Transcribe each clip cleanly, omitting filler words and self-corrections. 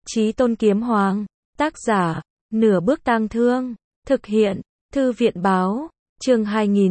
Chí Tôn Kiếm Hoàng. Tác giả, Nửa Bước Tang Thương. Thực hiện, Thư viện Báo. Chương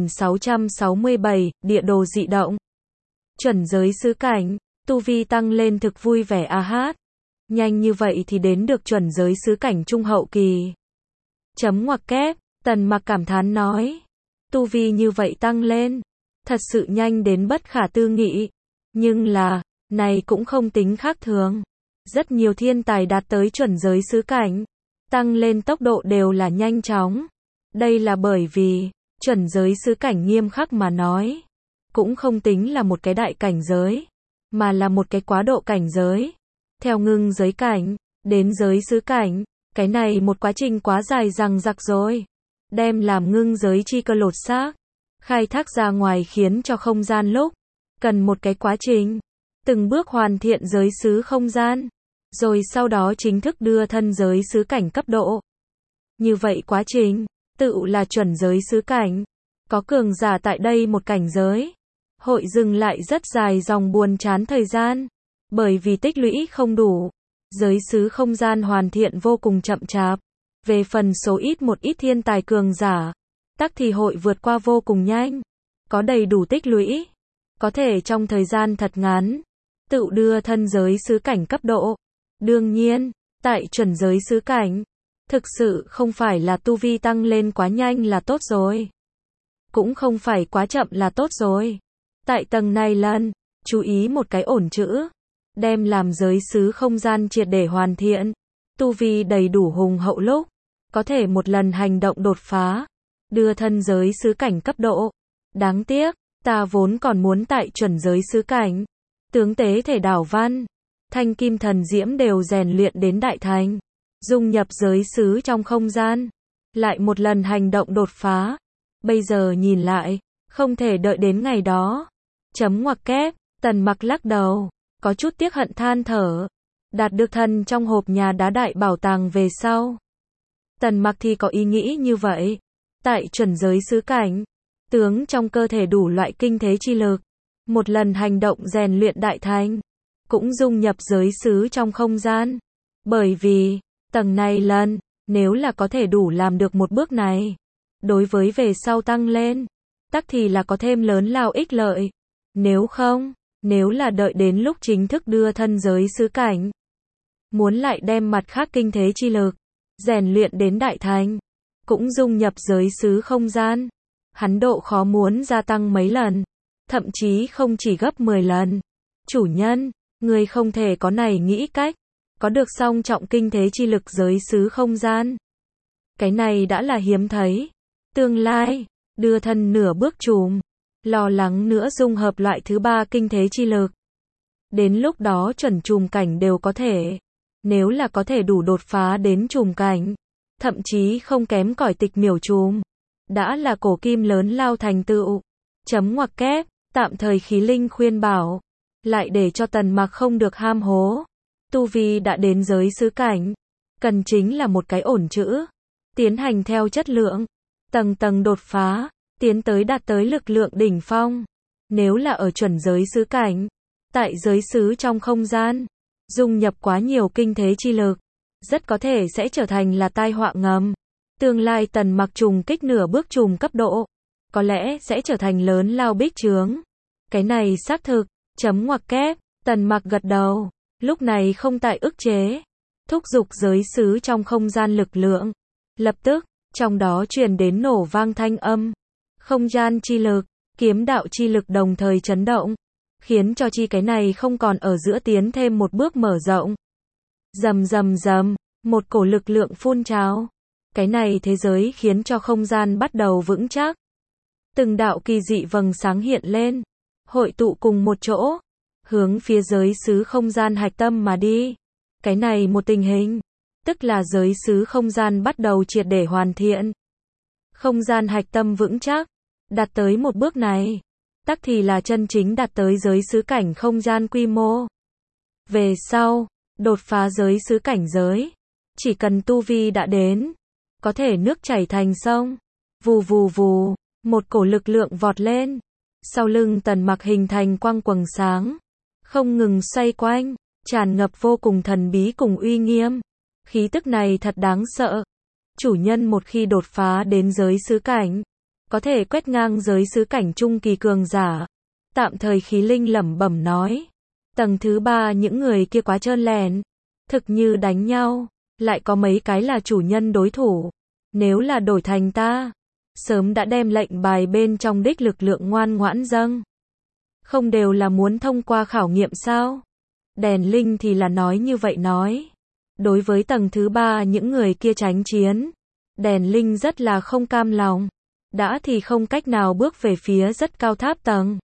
2667, Địa đồ dị động. Chuẩn giới xứ cảnh, tu vi tăng lên thực vui vẻ a hát. Nhanh như vậy thì đến được chuẩn giới xứ cảnh trung hậu kỳ. Chấm ngoặc kép, Tần Mặc cảm thán nói. Tu vi như vậy tăng lên, thật sự nhanh đến bất khả tư nghị. Nhưng là, này cũng không tính khác thường. Rất nhiều thiên tài đạt tới chuẩn giới xứ cảnh, tăng lên tốc độ đều là nhanh chóng. Đây là bởi vì, chuẩn giới xứ cảnh nghiêm khắc mà nói, cũng không tính là một cái đại cảnh giới, mà là một cái quá độ cảnh giới. Theo ngưng giới cảnh, đến giới xứ cảnh, cái này một quá trình quá dài dằng dặc rồi. Đem làm ngưng giới chi cơ lột xác, khai thác ra ngoài khiến cho không gian lúc, cần một cái quá trình, từng bước hoàn thiện giới xứ không gian, rồi sau đó chính thức đưa thân giới xứ cảnh cấp độ. Như vậy quá trình, tự là chuẩn giới xứ cảnh. Có cường giả tại đây một cảnh giới, hội dừng lại rất dài dòng buồn chán thời gian, bởi vì tích lũy không đủ. Giới xứ không gian hoàn thiện vô cùng chậm chạp. Về phần số ít một ít thiên tài cường giả, tắc thì hội vượt qua vô cùng nhanh. Có đầy đủ tích lũy, có thể trong thời gian thật ngắn, tự đưa thân giới xứ cảnh cấp độ. Đương nhiên, tại chuẩn giới xứ cảnh, thực sự không phải là tu vi tăng lên quá nhanh là tốt rồi. Cũng không phải quá chậm là tốt rồi. Tại tầng này lần, chú ý một cái ổn chữ. Đem làm giới xứ không gian triệt để hoàn thiện. Tu vi đầy đủ hùng hậu lúc, có thể một lần hành động đột phá, đưa thân giới xứ cảnh cấp độ. Đáng tiếc, ta vốn còn muốn tại chuẩn giới xứ cảnh, tướng tế thể đảo văn, thanh kim thần diễm đều rèn luyện đến đại thành, dung nhập giới xứ trong không gian, lại một lần hành động đột phá. Bây giờ nhìn lại, không thể đợi đến ngày đó. Chấm ngoặc kép, Tần Mặc lắc đầu, có chút tiếc hận than thở. Đạt được thần trong hộp nhà đá đại bảo tàng về sau, Tần Mặc thì có ý nghĩ như vậy. Tại chuẩn giới xứ cảnh, tướng trong cơ thể đủ loại kinh thế chi lực, một lần hành động rèn luyện đại thành, cũng dung nhập giới xứ trong không gian. Bởi vì, tầng này lần, nếu là có thể đủ làm được một bước này, đối với về sau tăng lên, tắc thì là có thêm lớn lao ích lợi. Nếu không, nếu là đợi đến lúc chính thức đưa thân giới xứ cảnh, muốn lại đem mặt khác kinh thế chi lực, rèn luyện đến đại thành, cũng dung nhập giới xứ không gian, hắn độ khó muốn gia tăng mấy lần, thậm chí không chỉ gấp 10 lần. Chủ nhân, người không thể có này nghĩ cách, có được song trọng kinh thế chi lực giới xứ không gian. Cái này đã là hiếm thấy. Tương lai, đưa thân nửa bước trùm, lo lắng nữa dung hợp loại thứ ba kinh thế chi lực. Đến lúc đó chuẩn trùm cảnh đều có thể. Nếu là có thể đủ đột phá đến trùm cảnh, thậm chí không kém cỏi tịch miểu trùm, đã là cổ kim lớn lao thành tựu. Chấm ngoặc kép, tạm thời khí linh khuyên bảo, lại để cho Tần Mặc không được ham hố. Tu vi đã đến giới xứ cảnh, cần chính là một cái ổn chữ, tiến hành theo chất lượng, tầng tầng đột phá, tiến tới đạt tới lực lượng đỉnh phong. Nếu là ở chuẩn giới xứ cảnh, tại giới xứ trong không gian, dung nhập quá nhiều kinh thế chi lực, rất có thể sẽ trở thành là tai họa ngầm. Tương lai Tần Mặc trùng kích nửa bước trùm cấp độ, có lẽ sẽ trở thành lớn lao bích chướng. Cái này xác thực. Chấm ngoặc kép, Tần Mặc gật đầu, lúc này không tại ức chế, thúc giục giới xứ trong không gian lực lượng. Lập tức, trong đó truyền đến nổ vang thanh âm, không gian chi lực, kiếm đạo chi lực đồng thời chấn động, khiến cho chi cái này không còn ở giữa tiến thêm một bước mở rộng. Rầm rầm rầm, một cổ lực lượng phun trào. Cái này thế giới khiến cho không gian bắt đầu vững chắc. Từng đạo kỳ dị vầng sáng hiện lên, hội tụ cùng một chỗ, hướng phía giới xứ không gian hạch tâm mà đi. Cái này một tình hình, tức là giới xứ không gian bắt đầu triệt để hoàn thiện. Không gian hạch tâm vững chắc, đạt tới một bước này, tắc thì là chân chính đạt tới giới xứ cảnh không gian quy mô. Về sau, đột phá giới xứ cảnh giới, chỉ cần tu vi đã đến, có thể nước chảy thành sông. Vù vù vù, một cổ lực lượng vọt lên. Sau lưng Tần Mặc hình thành quang quầng sáng, không ngừng xoay quanh, tràn ngập vô cùng thần bí cùng uy nghiêm. Khí tức này thật đáng sợ. Chủ nhân một khi đột phá đến giới xứ cảnh, có thể quét ngang giới xứ cảnh trung kỳ cường giả. Tạm thời Khí Linh lẩm bẩm nói. Tầng thứ 3 những người kia quá trơn lẻn. Thực như đánh nhau, lại có mấy cái là chủ nhân đối thủ. Nếu là đổi thành ta, sớm đã đem lệnh bài bên trong đích lực lượng ngoan ngoãn dâng. Không đều là muốn thông qua khảo nghiệm sao? Đèn Linh thì là nói như vậy nói. Đối với tầng thứ 3 những người kia tránh chiến, Đèn Linh rất là không cam lòng. Đã thì không cách nào bước về phía rất cao tháp tầng.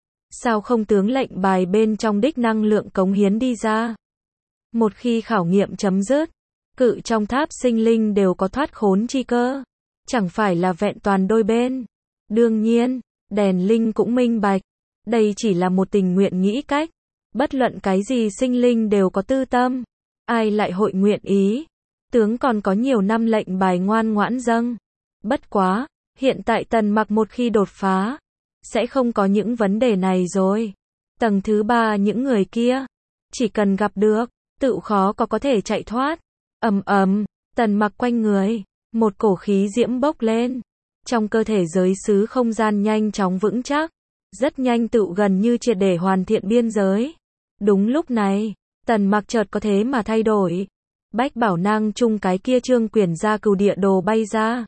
Sao không tướng lệnh bài bên trong đích năng lượng cống hiến đi ra? Một khi khảo nghiệm chấm dứt, cự trong tháp sinh linh đều có thoát khốn chi cơ. Chẳng phải là vẹn toàn đôi bên. Đương nhiên, Đèn Linh cũng minh bạch. Đây chỉ là một tình nguyện nghĩ cách. Bất luận cái gì sinh linh đều có tư tâm. Ai lại hội nguyện ý? Tướng còn có nhiều năm lệnh bài ngoan ngoãn dâng. Bất quá, hiện tại Tần Mặc một khi đột phá, sẽ không có những vấn đề này rồi. Tầng thứ 3 những người kia, chỉ cần gặp được, tự khó có thể chạy thoát. Ầm ầm, Tần Mặc quanh người, một cổ khí diễm bốc lên. Trong cơ thể giới xứ không gian nhanh chóng vững chắc, rất nhanh tự gần như triệt để hoàn thiện biên giới. Đúng lúc này, Tần Mặc chợt có thế mà thay đổi. Bách bảo nang chung cái kia trương quyển ra cừu địa đồ bay ra.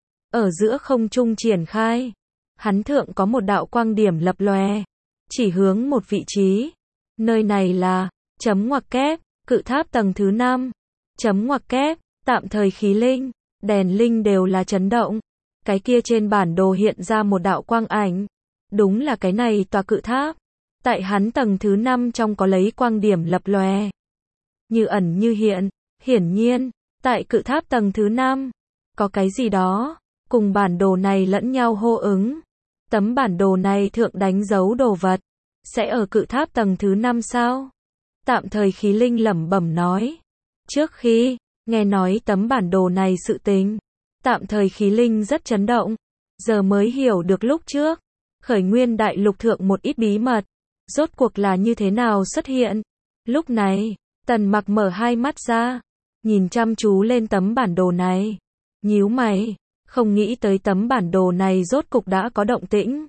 Ở giữa không trung triển khai. Hắn thượng có một đạo quang điểm lập lòe. Chỉ hướng một vị trí. Nơi này là, chấm ngoặc kép, cự tháp tầng thứ 5. Chấm ngoặc kép, tạm thời Khí Linh, Đèn Linh đều là chấn động. Cái kia trên bản đồ hiện ra một đạo quang ảnh. Đúng là cái này tòa cự tháp. Tại hắn tầng thứ 5 trong có lấy quang điểm lập lòe. Như ẩn như hiện, hiển nhiên, tại cự tháp tầng thứ 5, có cái gì đó, cùng bản đồ này lẫn nhau hô ứng. Tấm bản đồ này thượng đánh dấu đồ vật, sẽ ở cự tháp tầng thứ 5 sao? Tạm thời Khí Linh lẩm bẩm nói. Trước khi, nghe nói tấm bản đồ này sự tình, tạm thời Khí Linh rất chấn động, giờ mới hiểu được lúc trước, khởi nguyên đại lục thượng một ít bí mật, rốt cuộc là như thế nào xuất hiện. Lúc này, Tần Mặc mở hai mắt ra, nhìn chăm chú lên tấm bản đồ này, nhíu mày, không nghĩ tới tấm bản đồ này rốt cục đã có động tĩnh.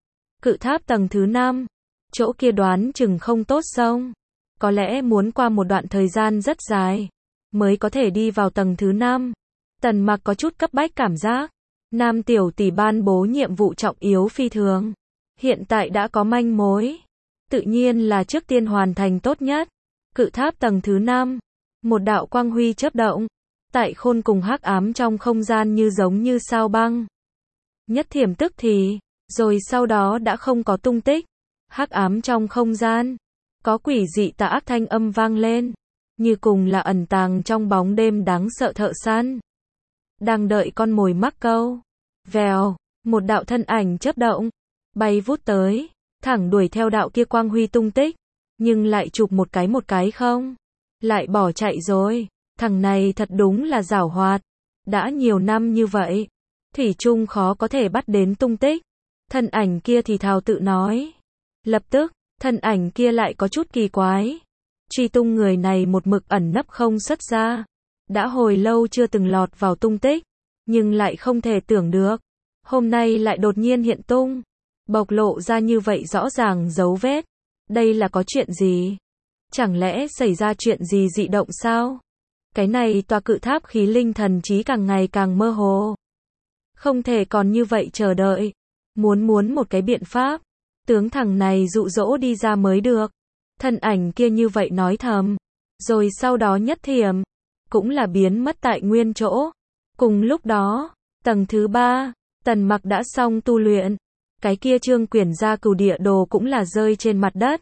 Cự tháp tầng thứ 5, chỗ kia đoán chừng không tốt xong, có lẽ muốn qua một đoạn thời gian rất dài, mới có thể đi vào tầng thứ 5. Tần Mặc có chút cấp bách cảm giác, Nam tiểu tỷ ban bố nhiệm vụ trọng yếu phi thường, hiện tại đã có manh mối, tự nhiên là trước tiên hoàn thành tốt nhất. Cự tháp tầng thứ 5, một đạo quang huy chớp động, tại khôn cùng hắc ám trong không gian như giống như sao băng. Nhất thiểm tức thì, rồi sau đó đã không có tung tích. Hắc ám trong không gian, có quỷ dị tà ác thanh âm vang lên, như cùng là ẩn tàng trong bóng đêm đáng sợ thợ săn. Đang đợi con mồi mắc câu. Vèo, một đạo thân ảnh chớp động, bay vút tới, thẳng đuổi theo đạo kia quang huy tung tích, nhưng lại chụp một cái không, lại bỏ chạy rồi. Thằng này thật đúng là giảo hoạt, đã nhiều năm như vậy, thủy chung khó có thể bắt đến tung tích. Thân ảnh kia thì thào tự nói. Lập tức, thân ảnh kia lại có chút kỳ quái. Truy tung người này một mực ẩn nấp không xuất ra, đã hồi lâu chưa từng lọt vào tung tích, nhưng lại không thể tưởng được, hôm nay lại đột nhiên hiện tung, bộc lộ ra như vậy rõ ràng dấu vết. Đây là có chuyện gì? Chẳng lẽ xảy ra chuyện gì dị động sao? Cái này tòa cự tháp Khí Linh thần trí càng ngày càng mơ hồ. Không thể còn như vậy chờ đợi. Muốn một cái biện pháp, tướng thằng này dụ dỗ đi ra mới được. Thân ảnh kia như vậy nói thầm, rồi sau đó nhất thiểm, cũng là biến mất tại nguyên chỗ. Cùng lúc đó, tầng thứ 3, Tần Mặc đã xong tu luyện. Cái kia trương quyển gia cừu địa đồ cũng là rơi trên mặt đất.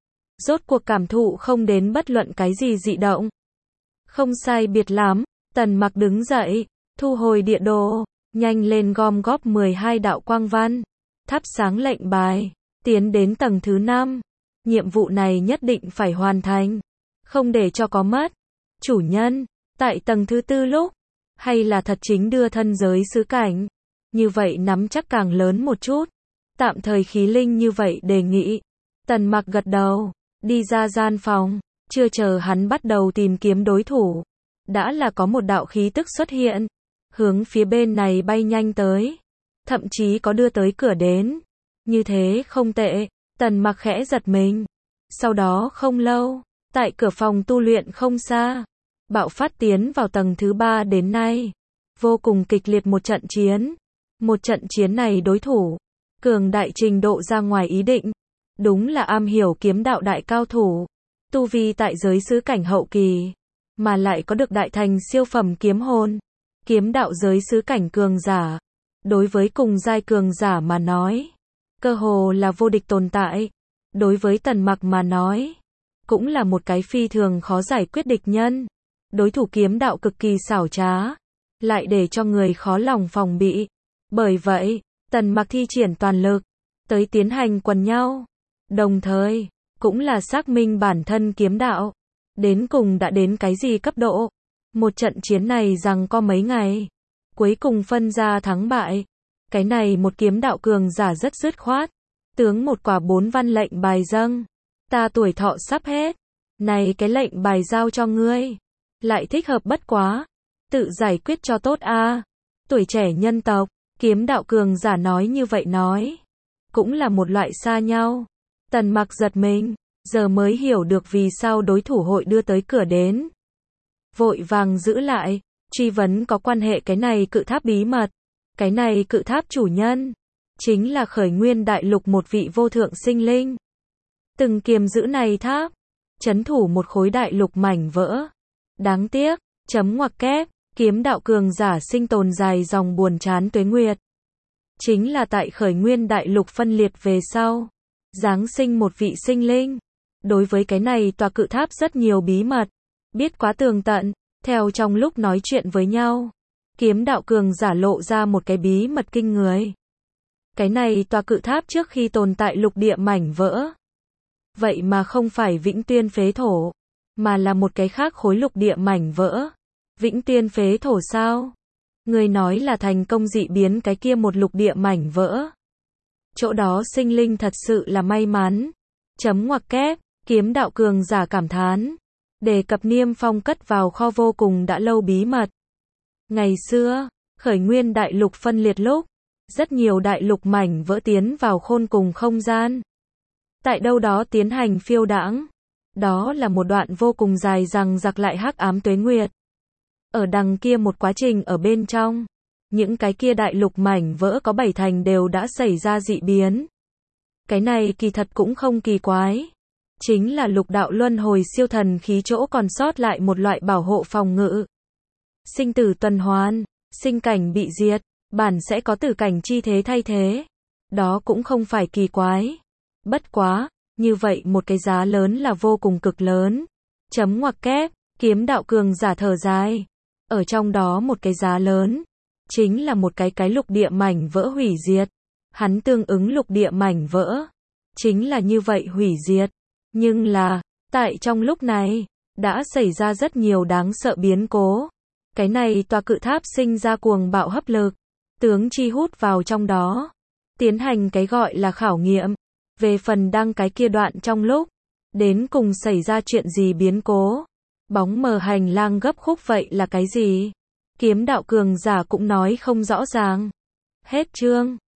Rốt cuộc cảm thụ không đến bất luận cái gì dị động. Không sai biệt lắm, Tần Mặc đứng dậy, thu hồi địa đồ, nhanh lên gom góp 12 đạo quang văn, thắp sáng lệnh bài, tiến đến tầng thứ 5. Nhiệm vụ này nhất định phải hoàn thành, không để cho có mất. Chủ nhân, tại tầng thứ 4 lúc, hay là thật chính đưa thân giới xứ cảnh, như vậy nắm chắc càng lớn một chút. Tạm thời Khí Linh như vậy đề nghị. Tần Mặc gật đầu, đi ra gian phòng, Chưa chờ hắn bắt đầu tìm kiếm đối thủ, đã là có một đạo khí tức xuất hiện, hướng phía bên này bay nhanh tới, thậm chí có đưa tới cửa đến. Như thế không tệ, Tần Mặc khẽ giật mình. Sau đó không lâu, tại cửa phòng tu luyện không xa, bạo phát tiến vào tầng thứ 3 đến nay, vô cùng kịch liệt một trận chiến. Một trận chiến này đối thủ, cường đại trình độ ra ngoài ý định, đúng là am hiểu kiếm đạo đại cao thủ, tu vi tại giới sứ cảnh hậu kỳ, mà lại có được đại thành siêu phẩm kiếm hồn, kiếm đạo giới sứ cảnh cường giả. Đối với cùng giai cường giả mà nói, cơ hồ là vô địch tồn tại. Đối với Tần Mặc mà nói, cũng là một cái phi thường khó giải quyết địch nhân. Đối thủ kiếm đạo cực kỳ xảo trá, lại để cho người khó lòng phòng bị. Bởi vậy, Tần Mặc thi triển toàn lực, tới tiến hành quần nhau. Đồng thời, cũng là xác minh bản thân kiếm đạo, đến cùng đã đến cái gì cấp độ. Một trận chiến này rằng có mấy ngày, cuối cùng phân ra thắng bại. Cái này một kiếm đạo cường giả rất dứt khoát. Tướng một quả 4 văn lệnh bài dâng. Ta tuổi thọ sắp hết. Này cái lệnh bài giao cho ngươi. Lại thích hợp bất quá. Tự giải quyết cho tốt a. Tuổi trẻ nhân tộc, kiếm đạo cường giả nói như vậy nói. Cũng là một loại xa nhau. Tần Mặc giật mình, giờ mới hiểu được vì sao đối thủ hội đưa tới cửa đến. Vội vàng giữ lại, truy vấn có quan hệ cái này cự tháp bí mật. Cái này cự tháp chủ nhân, chính là khởi nguyên đại lục một vị vô thượng sinh linh. Từng kiềm giữ này tháp, trấn thủ một khối đại lục mảnh vỡ. Đáng tiếc, chấm ngoặc kép, kiếm đạo cường giả sinh tồn dài dòng buồn chán tuế nguyệt. Chính là tại khởi nguyên đại lục phân liệt về sau, giáng sinh một vị sinh linh. Đối với cái này tòa cự tháp rất nhiều bí mật, biết quá tường tận. Theo trong lúc nói chuyện với nhau, kiếm đạo cường giả lộ ra một cái bí mật kinh người. Cái này tòa cự tháp trước khi tồn tại lục địa mảnh vỡ, vậy mà không phải Vĩnh Tuyên phế thổ, mà là một cái khác khối lục địa mảnh vỡ. Vĩnh Tuyên phế thổ sao? Người nói là thành công dị biến cái kia một lục địa mảnh vỡ. Chỗ đó sinh linh thật sự là may mắn. Chấm ngoặc kép, kiếm đạo cường giả cảm thán. Đề cập Niêm Phong cất vào kho vô cùng đã lâu bí mật. Ngày xưa, khởi nguyên đại lục phân liệt lúc, rất nhiều đại lục mảnh vỡ tiến vào khôn cùng không gian. Tại đâu đó tiến hành phiêu đãng. Đó là một đoạn vô cùng dài dằng dặc lại hắc ám tuế nguyệt. Ở đằng kia một quá trình ở bên trong, những cái kia đại lục mảnh vỡ có 7 thành đều đã xảy ra dị biến. Cái này kỳ thật cũng không kỳ quái. Chính là lục đạo luân hồi siêu thần khí chỗ còn sót lại một loại bảo hộ phòng ngự. Sinh tử tuần hoàn, sinh cảnh bị diệt, bản sẽ có tử cảnh chi thế thay thế. Đó cũng không phải kỳ quái. Bất quá, như vậy một cái giá lớn là vô cùng cực lớn. Chấm ngoặc kép, kiếm đạo cường giả thở dài. Ở trong đó một cái giá lớn, chính là một cái lục địa mảnh vỡ hủy diệt. Hắn tương ứng lục địa mảnh vỡ, chính là như vậy hủy diệt. Nhưng là, tại trong lúc này, đã xảy ra rất nhiều đáng sợ biến cố. Cái này tòa cự tháp sinh ra cuồng bạo hấp lực, tướng chi hút vào trong đó, tiến hành cái gọi là khảo nghiệm. Về phần đăng cái kia đoạn trong lúc, đến cùng xảy ra chuyện gì biến cố, bóng mờ hành lang gấp khúc vậy là cái gì? Kiếm đạo cường giả cũng nói không rõ ràng. Hết chương.